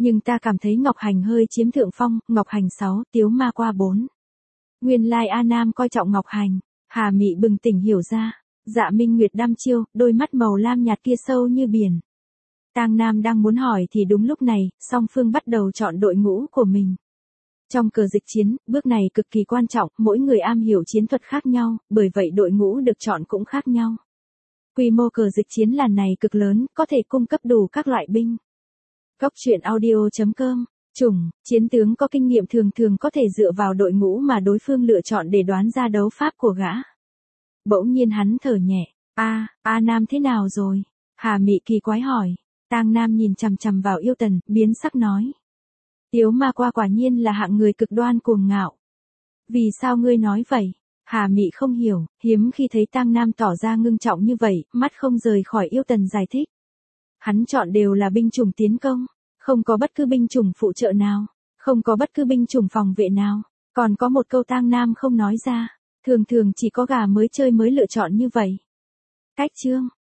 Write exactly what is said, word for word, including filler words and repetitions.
Nhưng ta cảm thấy Ngọc Hành hơi chiếm thượng phong, Ngọc Hành sáu, Tiếu Ma qua bốn. Nguyên lai A Nam coi trọng Ngọc Hành. Hà Mị bừng tỉnh hiểu ra. Dạ Minh Nguyệt đăm chiêu, đôi mắt màu lam nhạt kia sâu như biển. Tang Nam đang muốn hỏi thì đúng lúc này, song phương bắt đầu chọn đội ngũ của mình. Trong cờ dịch chiến, bước này cực kỳ quan trọng, mỗi người am hiểu chiến thuật khác nhau, bởi vậy đội ngũ được chọn cũng khác nhau. Quy mô cờ dịch chiến lần này cực lớn, có thể cung cấp đủ các loại binh. Góc truyện audio chấm com. Chủng, chiến tướng có kinh nghiệm thường thường có thể dựa vào đội ngũ mà đối phương lựa chọn để đoán ra đấu pháp của gã. Bỗng nhiên hắn thở nhẹ. A, A Nam thế nào rồi? Hà Mị kỳ quái hỏi. Tang Nam nhìn chằm chằm vào Yêu Tần, biến sắc nói. Tiếu Ma qua quả nhiên là hạng người cực đoan cuồng ngạo. Vì sao ngươi nói vậy? Hà Mị không hiểu, hiếm khi thấy Tang Nam tỏ ra ngưng trọng như vậy, mắt không rời khỏi Yêu Tần giải thích. Hắn chọn đều là binh chủng tiến công, không có bất cứ binh chủng phụ trợ nào, không có bất cứ binh chủng phòng vệ nào, còn có một câu Tang Nam không nói ra, thường thường chỉ có gà mới chơi mới lựa chọn như vậy. Cách chương